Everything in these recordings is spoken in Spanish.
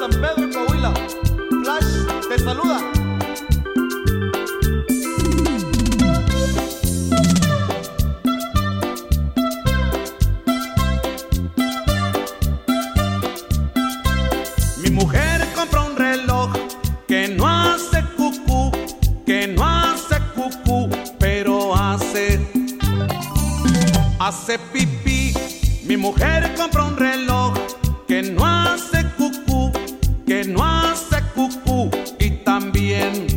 San Pedro y Coahuila. Flash te saluda. Mi mujer compró un reloj que no hace cucú, que no hace cucú, pero hace pipí. Mi mujer compró un reloj que no hace cucú, que no hace cucú, y también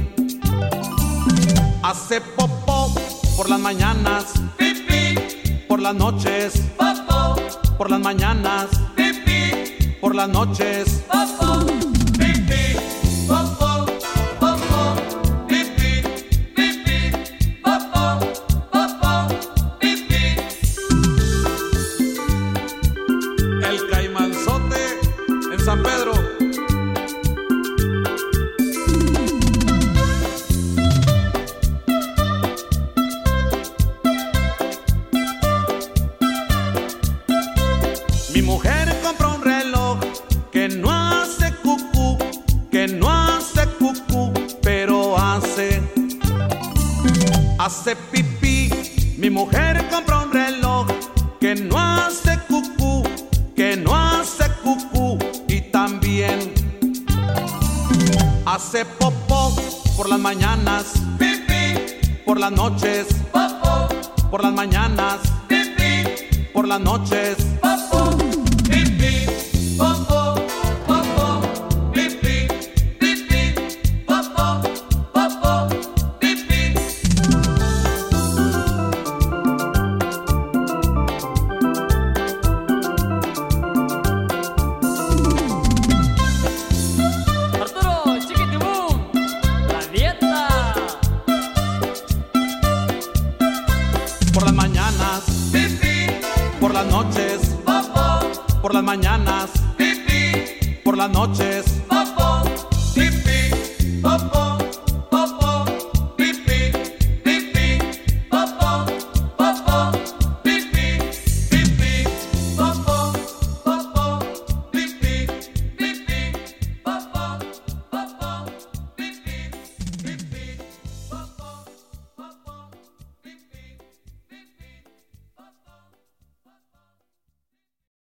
hace popó por las mañanas, pipí por las noches, popó por las mañanas, pipí por las noches, popó, pipí, popó, popó, pipí, pipí, popó, popó, pipí. El Caimanzote en San Pedro. Mi mujer compró un reloj que no hace cucú, que no hace cucú, pero hace pipí. Mi mujer compró un reloj que no hace cucú, que no hace cucú, y también hace popó por las mañanas, pipí por las noches, popó por las mañanas, pipí por las noches, popó, pipí, popó, popó, pipí, pipí, popó, popó, pipí. Arturo Chiquitibum, la dieta. Por las mañanas, Pipí, por las noches, popó, por las mañanas, pipí, por las noches.